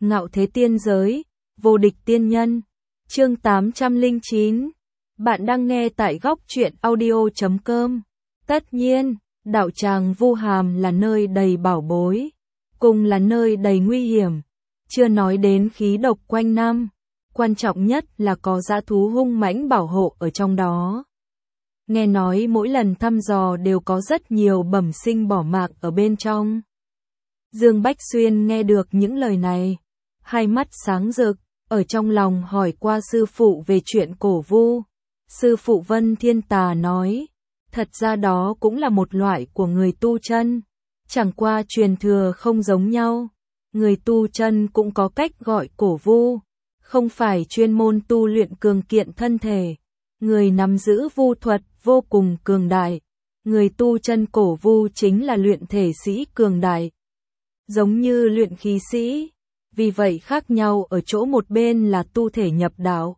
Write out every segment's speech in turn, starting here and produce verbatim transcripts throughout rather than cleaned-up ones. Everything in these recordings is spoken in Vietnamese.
Ngạo thế tiên giới, vô địch tiên nhân. Chương tám trăm lẻ chín. Bạn đang nghe tại góc truyện audio chấm com. Tất nhiên, đạo tràng Vu Hàm là nơi đầy bảo bối, cùng là nơi đầy nguy hiểm. Chưa nói đến khí độc quanh năm, quan trọng nhất là có dã thú hung mãnh bảo hộ ở trong đó. Nghe nói mỗi lần thăm dò đều có rất nhiều bẩm sinh bỏ mạng ở bên trong. Dương Bách Xuyên nghe được những lời này, hai mắt sáng rực, ở trong lòng hỏi qua sư phụ về chuyện cổ vu. Sư phụ Vân Thiên Tà nói, thật ra đó cũng là một loại của người tu chân, chẳng qua truyền thừa không giống nhau. Người tu chân cũng có cách gọi cổ vu, không phải chuyên môn tu luyện cường kiện thân thể. Người nắm giữ vu thuật vô cùng cường đại. Người tu chân cổ vu chính là luyện thể sĩ cường đại, giống như luyện khí sĩ. Vì vậy khác nhau ở chỗ một bên là tu thể nhập đạo,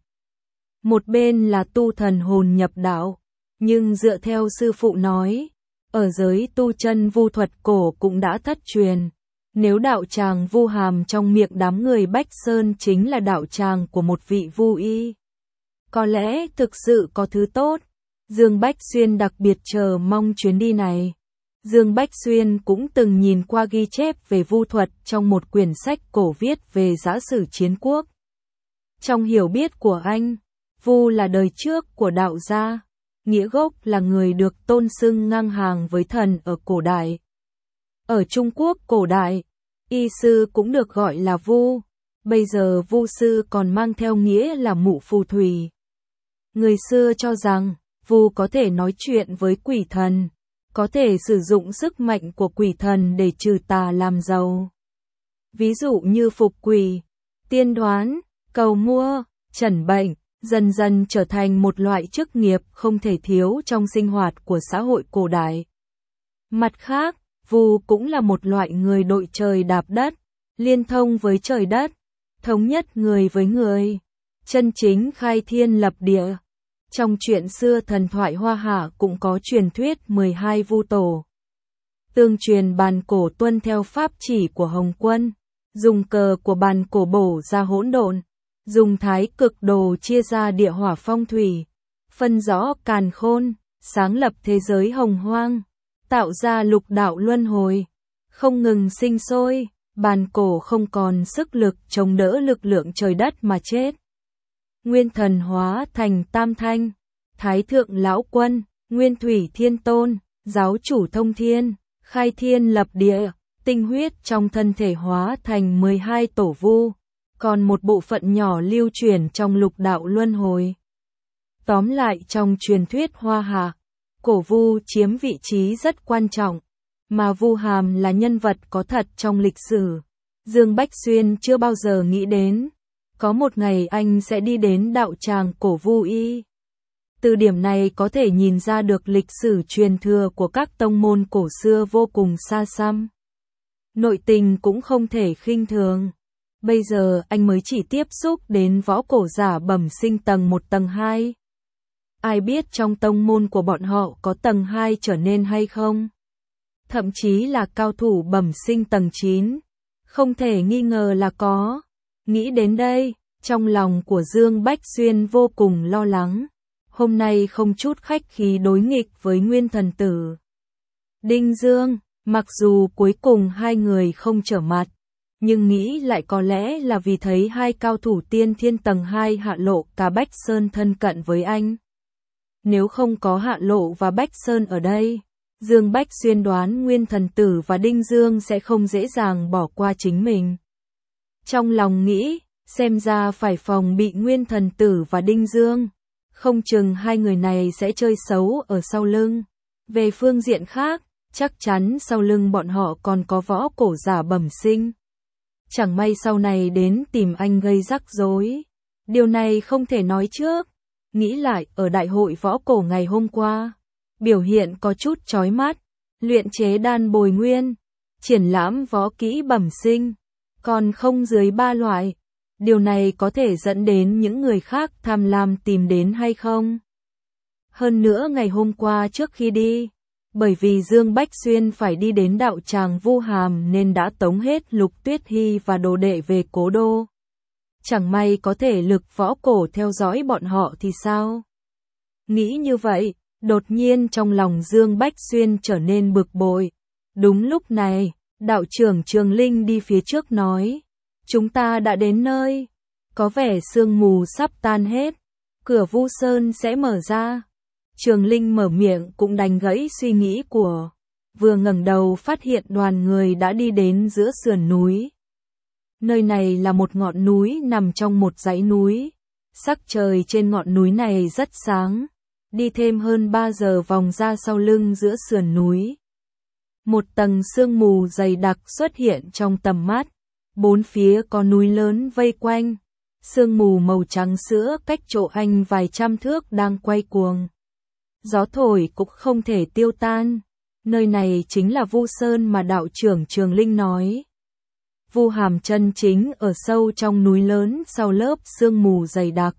một bên là tu thần hồn nhập đạo. Nhưng dựa theo sư phụ nói, ở giới tu chân vu thuật cổ cũng đã thất truyền. Nếu đạo tràng Vu Hàm trong miệng đám người Bách Sơn chính là đạo tràng của một vị vu y, có lẽ thực sự có thứ tốt. Dương Bách Xuyên đặc biệt chờ mong chuyến đi này. Dương Bách Xuyên cũng từng nhìn qua ghi chép về vu thuật trong một quyển sách cổ viết về giả sử chiến quốc. Trong hiểu biết của anh, vu là đời trước của đạo gia, nghĩa gốc là người được tôn xưng ngang hàng với thần ở cổ đại. Ở Trung Quốc cổ đại, y sư cũng được gọi là vu, bây giờ vu sư còn mang theo nghĩa là mụ phù thủy. Người xưa cho rằng, vu có thể nói chuyện với quỷ thần, có thể sử dụng sức mạnh của quỷ thần để trừ tà làm giàu. Ví dụ như phục quỷ, tiên đoán, cầu mua, chẩn bệnh, dần dần trở thành một loại chức nghiệp không thể thiếu trong sinh hoạt của xã hội cổ đại. Mặt khác, vu cũng là một loại người đội trời đạp đất, liên thông với trời đất, thống nhất người với người, chân chính khai thiên lập địa. Trong truyện xưa thần thoại Hoa Hạ cũng có truyền thuyết mười hai vu tổ. Tương truyền bàn cổ tuân theo pháp chỉ của Hồng Quân, dùng cờ của bàn cổ bổ ra hỗn độn, dùng thái cực đồ chia ra địa hỏa phong thủy, phân rõ càn khôn, sáng lập thế giới hồng hoang, tạo ra lục đạo luân hồi, không ngừng sinh sôi. Bàn cổ không còn sức lực chống đỡ lực lượng trời đất mà chết. Nguyên thần hóa thành Tam Thanh, Thái Thượng Lão Quân, Nguyên Thủy Thiên Tôn, Giáo chủ thông thiên, khai thiên lập địa, tinh huyết trong thân thể hóa thành mười hai tổ vu, còn một bộ phận nhỏ lưu truyền trong lục đạo luân hồi. Tóm lại trong truyền thuyết Hoa Hạ, cổ vu chiếm vị trí rất quan trọng, mà Vu Hàm là nhân vật có thật trong lịch sử. Dương Bách Xuyên chưa bao giờ nghĩ đến, có một ngày anh sẽ đi đến đạo tràng cổ vu y. Từ điểm này có thể nhìn ra được lịch sử truyền thừa của các tông môn cổ xưa vô cùng xa xăm. Nội tình cũng không thể khinh thường. Bây giờ anh mới chỉ tiếp xúc đến võ cổ giả bẩm sinh tầng một tầng hai. Ai biết trong tông môn của bọn họ có tầng hai trở nên hay không? Thậm chí là cao thủ bẩm sinh tầng chín. Không thể nghi ngờ là có. Nghĩ đến đây, trong lòng của Dương Bách Xuyên vô cùng lo lắng. Hôm nay không chút khách khí đối nghịch với Nguyên Thần Tử Đinh Dương, mặc dù cuối cùng hai người không trở mặt, nhưng nghĩ lại có lẽ là vì thấy hai cao thủ tiên thiên tầng hai Hạ Lộ cả Bách Sơn thân cận với anh. Nếu không có Hạ Lộ và Bách Sơn ở đây, Dương Bách Xuyên đoán Nguyên Thần Tử và Đinh Dương sẽ không dễ dàng bỏ qua chính mình. Trong lòng nghĩ, xem ra phải phòng bị Nguyên Thần Tử và Đinh Dương, không chừng hai người này sẽ chơi xấu ở sau lưng. Về phương diện khác, chắc chắn sau lưng bọn họ còn có võ cổ giả bẩm sinh. Chẳng may sau này đến tìm anh gây rắc rối. Điều này không thể nói trước. Nghĩ lại ở đại hội võ cổ ngày hôm qua, biểu hiện có chút chói mắt, luyện chế đan bồi nguyên, triển lãm võ kỹ bẩm sinh, còn không dưới ba loại. Điều này có thể dẫn đến những người khác tham lam tìm đến hay không? Hơn nữa ngày hôm qua trước khi đi, Bởi vì Dương Bách Xuyên phải đi đến đạo tràng Vu Hàm nên đã tống hết Lục Tuyết Hy và đồ đệ về cố đô. Chẳng may có thể lực võ cổ theo dõi bọn họ thì sao? Nghĩ như vậy, đột nhiên trong lòng Dương Bách Xuyên trở nên bực bội. Đúng lúc này, đạo trưởng Trường Linh đi phía trước nói, chúng ta đã đến nơi, có vẻ sương mù sắp tan hết, cửa Vu Sơn sẽ mở ra. Trường Linh mở miệng cũng đánh gãy suy nghĩ của, vừa ngẩng đầu phát hiện đoàn người đã đi đến giữa sườn núi. Nơi này là một ngọn núi nằm trong một dãy núi, sắc trời trên ngọn núi này rất sáng, đi thêm hơn ba giờ vòng ra sau lưng giữa sườn núi. Một tầng sương mù dày đặc xuất hiện trong tầm mắt, bốn phía có núi lớn vây quanh, sương mù màu trắng sữa cách chỗ anh vài trăm thước đang quay cuồng. Gió thổi cũng không thể tiêu tan, nơi này chính là Vu Sơn mà đạo trưởng Trường Linh nói. Vu Hàm chân chính ở sâu trong núi lớn sau lớp sương mù dày đặc.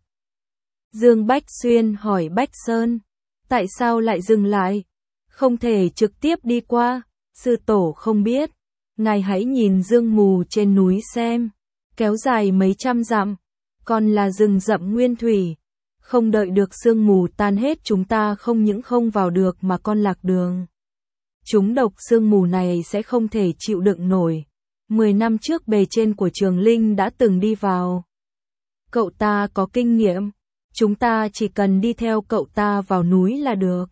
Dương Bách Xuyên hỏi Bách Sơn, tại sao lại dừng lại? Không thể trực tiếp đi qua, sư tổ không biết. Ngài hãy nhìn sương mù trên núi xem, kéo dài mấy trăm dặm, còn là rừng rậm nguyên thủy. Không đợi được sương mù tan hết chúng ta không những không vào được mà còn lạc đường. Chúng độc sương mù này sẽ không thể chịu đựng nổi. Mười năm trước bề trên của Trường Linh đã từng đi vào. Cậu ta có kinh nghiệm, chúng ta chỉ cần đi theo cậu ta vào núi là được.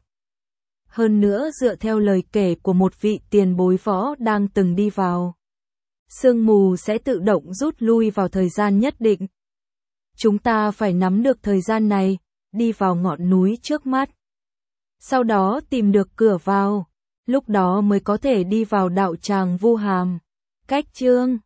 Hơn nữa dựa theo lời kể của một vị tiền bối võ đang từng đi vào, sương mù sẽ tự động rút lui vào thời gian nhất định. Chúng ta phải nắm được thời gian này, đi vào ngọn núi trước mắt. Sau đó tìm được cửa vào, lúc đó mới có thể đi vào đạo tràng Vu Hàm. Cách chương